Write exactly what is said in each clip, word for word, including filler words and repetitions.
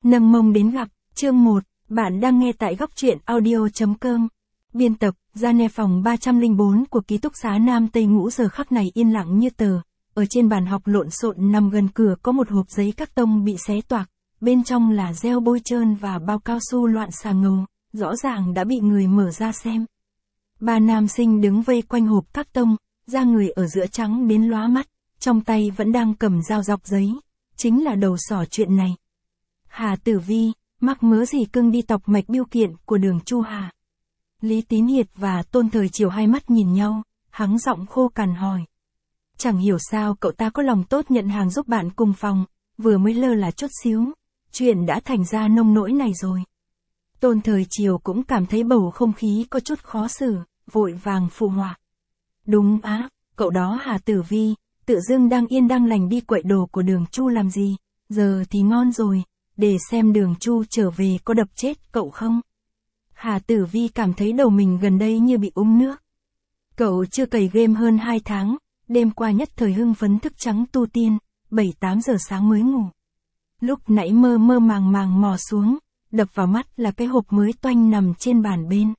Nâng mông đến gặp, chương một, bạn đang nghe tại góc truyện audio.com. Biên tập, Giane phòng ba không bốn của ký túc xá Nam Tây Ngũ giờ khắc này yên lặng như tờ. Ở trên bàn học lộn xộn nằm gần cửa có một hộp giấy các tông bị xé toạc, bên trong là gel bôi trơn và bao cao su loạn xà ngầu, rõ ràng đã bị người mở ra xem. Ba nam sinh đứng vây quanh hộp các tông, da người ở giữa trắng đến lóa mắt, trong tay vẫn đang cầm dao dọc giấy, chính là đầu sỏ chuyện này. Hà Tử Vi, mắc mớ gì cưng đi tọc mạch biêu kiện của Đường Chu Hà. Lý Tín Hiệt và Tôn Thời Chiều hai mắt nhìn nhau, hắng giọng khô cằn hỏi. Chẳng hiểu sao cậu ta có lòng tốt nhận hàng giúp bạn cùng phòng, vừa mới lơ là chút xíu, chuyện đã thành ra nông nỗi này rồi. Tôn Thời Chiều cũng cảm thấy bầu không khí có chút khó xử, vội vàng phụ họa. Đúng á, cậu đó Hà Tử Vi, tự dưng đang yên đang lành đi quậy đồ của Đường Chu làm gì, giờ thì ngon rồi, để xem Đường Chu trở về có đập chết cậu không. Hà Tử Vi cảm thấy đầu mình gần đây như bị úng nước. Cậu chưa cày game hơn hai tháng, đêm qua nhất thời hưng phấn thức trắng tu tiên, bảy tám giờ sáng mới ngủ. Lúc nãy mơ mơ màng màng mò xuống, đập vào mắt là cái hộp mới toanh nằm trên bàn bên.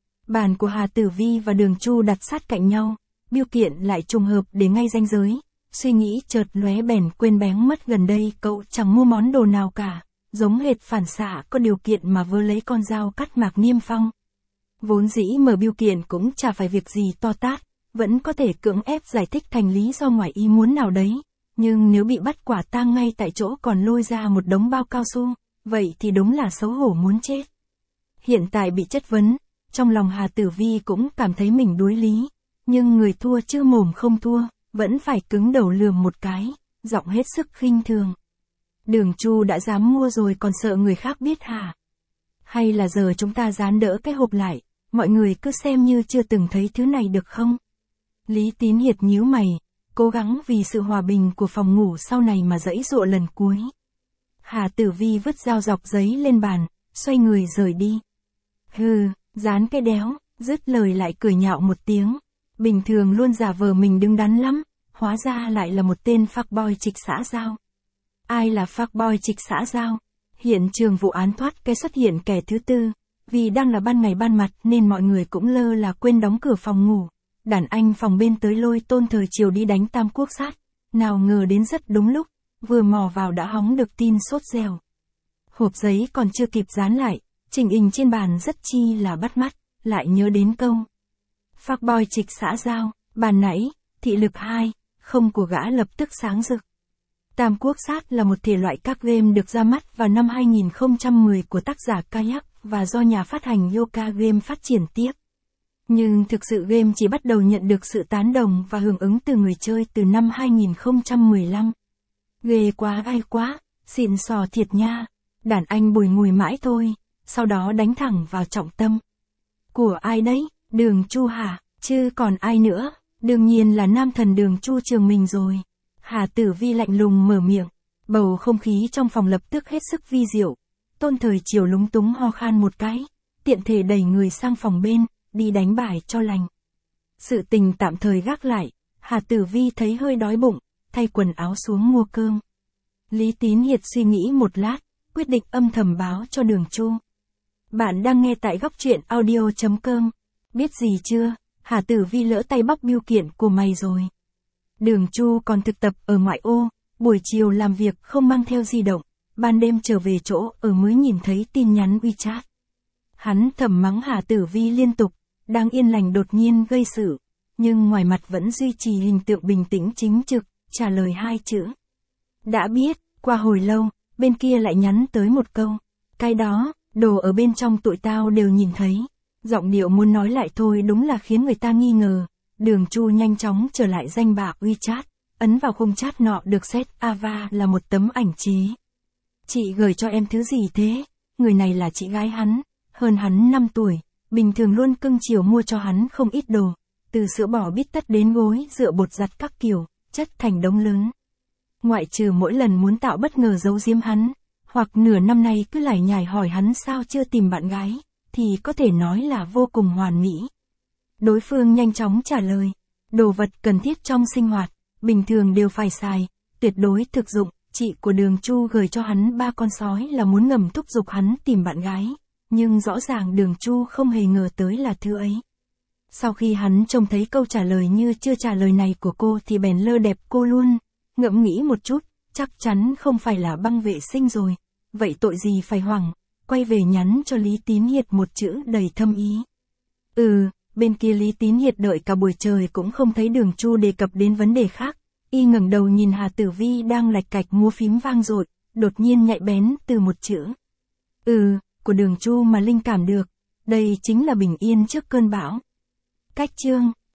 Bàn của Hà Tử Vi và Đường Chu đặt sát cạnh nhau, biêu kiện lại trùng hợp để ngay ranh giới, suy nghĩ chợt lóe bèn quên bén mất gần đây cậu chẳng mua món đồ nào cả, giống hệt phản xạ có điều kiện mà vơ lấy con dao cắt Mạc Niêm Phong. Vốn dĩ mở biêu kiện cũng chả phải việc gì to tát, vẫn có thể cưỡng ép giải thích thành lý do ngoài ý muốn nào đấy, nhưng nếu bị bắt quả tang ngay tại chỗ còn lôi ra một đống bao cao su, vậy thì đúng là xấu hổ muốn chết. Hiện tại bị chất vấn, trong lòng Hà Tử Vi cũng cảm thấy mình đuối lý, nhưng người thua chứ mồm không thua, vẫn phải cứng đầu lườm một cái, giọng hết sức khinh thường. Đường Chu đã dám mua rồi còn sợ người khác biết hả? Hay là giờ chúng ta dán đỡ cái hộp lại, mọi người cứ xem như chưa từng thấy thứ này được không? Lý Tín Hiệt nhíu mày, cố gắng vì sự hòa bình của phòng ngủ sau này mà giãy giụa lần cuối. Hà Tử Vi vứt dao dọc giấy lên bàn, xoay người rời đi. Hừ, dán cái đéo, dứt lời lại cười nhạo một tiếng. Bình thường luôn giả vờ mình đứng đắn lắm, hóa ra lại là một tên fuckboy trịch xã giao. Ai là fuckboy trịch xã giao? Hiện trường vụ án thoát cái xuất hiện kẻ thứ tư, vì đang là ban ngày ban mặt nên mọi người cũng lơ là quên đóng cửa phòng ngủ. Đàn anh phòng bên tới lôi Tôn Thời Chiều đi đánh Tam Quốc Sát, nào ngờ đến rất đúng lúc, vừa mò vào đã hóng được tin sốt dẻo. Hộp giấy còn chưa kịp dán lại, chỉnh hình trên bàn rất chi là bắt mắt, lại nhớ đến câu. Fuckboy trịch xã giao, bàn nãy, thị lực hai, không của gã lập tức sáng rực. Tam Quốc Sát là một thể loại các game được ra mắt vào năm hai nghìn không trăm mười của tác giả Kayak và do nhà phát hành Yoka Game phát triển tiếp. Nhưng thực sự game chỉ bắt đầu nhận được sự tán đồng và hưởng ứng từ người chơi từ năm hai nghìn không trăm mười lăm. Ghê quá gai quá, xịn sò thiệt nha, đàn anh bùi ngùi mãi thôi, sau đó đánh thẳng vào trọng tâm. Của ai đấy, Đường Chu hả, chứ còn ai nữa, đương nhiên là nam thần Đường Chu Trường mình rồi. Hà Tử Vi lạnh lùng mở miệng, bầu không khí trong phòng lập tức hết sức vi diệu. Tôn Thời Chiều lúng túng ho khan một cái, tiện thể đẩy người sang phòng bên, đi đánh bài cho lành. Sự tình tạm thời gác lại, Hà Tử Vi thấy hơi đói bụng, thay quần áo xuống mua cơm. Lý Tín Hiệt suy nghĩ một lát, quyết định âm thầm báo cho Đường Chu. Bạn đang nghe tại góc truyện audio.com. Biết gì chưa, Hà Tử Vi lỡ tay bóc biêu kiện của mày rồi. Đường Chu còn thực tập ở ngoại ô, buổi chiều làm việc không mang theo di động, ban đêm trở về chỗ ở mới nhìn thấy tin nhắn WeChat. Hắn thầm mắng Hà Tử Vi liên tục, đang yên lành đột nhiên gây sự, nhưng ngoài mặt vẫn duy trì hình tượng bình tĩnh chính trực, trả lời hai chữ. Đã biết, qua hồi lâu, bên kia lại nhắn tới một câu. Cái đó, đồ ở bên trong tụi tao đều nhìn thấy. Giọng điệu muốn nói lại thôi đúng là khiến người ta nghi ngờ. Đường Chu nhanh chóng trở lại danh bạ WeChat, ấn vào khung chat nọ được set Ava là một tấm ảnh chế. Chị gửi cho em thứ gì thế? Người này là chị gái hắn, hơn hắn năm tuổi, bình thường luôn cưng chiều mua cho hắn không ít đồ, từ sữa bò bít tất đến gối, rửa bột giặt các kiểu, chất thành đống lớn. Ngoại trừ mỗi lần muốn tạo bất ngờ giấu giếm hắn, hoặc nửa năm nay cứ lải nhải hỏi hắn sao chưa tìm bạn gái, thì có thể nói là vô cùng hoàn mỹ. Đối phương nhanh chóng trả lời, đồ vật cần thiết trong sinh hoạt, bình thường đều phải xài, tuyệt đối thực dụng, Chị của Đường Chu gửi cho hắn ba con sói là muốn ngầm thúc giục hắn tìm bạn gái, nhưng rõ ràng Đường Chu không hề ngờ tới là thứ ấy. Sau khi hắn trông thấy câu trả lời như chưa trả lời này của cô thì bèn lơ đẹp cô luôn, ngẫm nghĩ một chút, chắc chắn không phải là băng vệ sinh rồi, vậy tội gì phải hoảng, quay về nhắn cho Lý Tín Hiệt một chữ đầy thâm ý. Ừ, bên kia Lý Tín Hiệt đợi cả buổi trời cũng không thấy Đường Chu đề cập đến vấn đề khác, y ngẩng đầu nhìn Hà Tử Vi đang lạch cạch múa phím vang dội, đột nhiên nhạy bén từ một chữ. Ừ, của Đường Chu mà linh cảm được, đây chính là bình yên trước cơn bão. Cách chương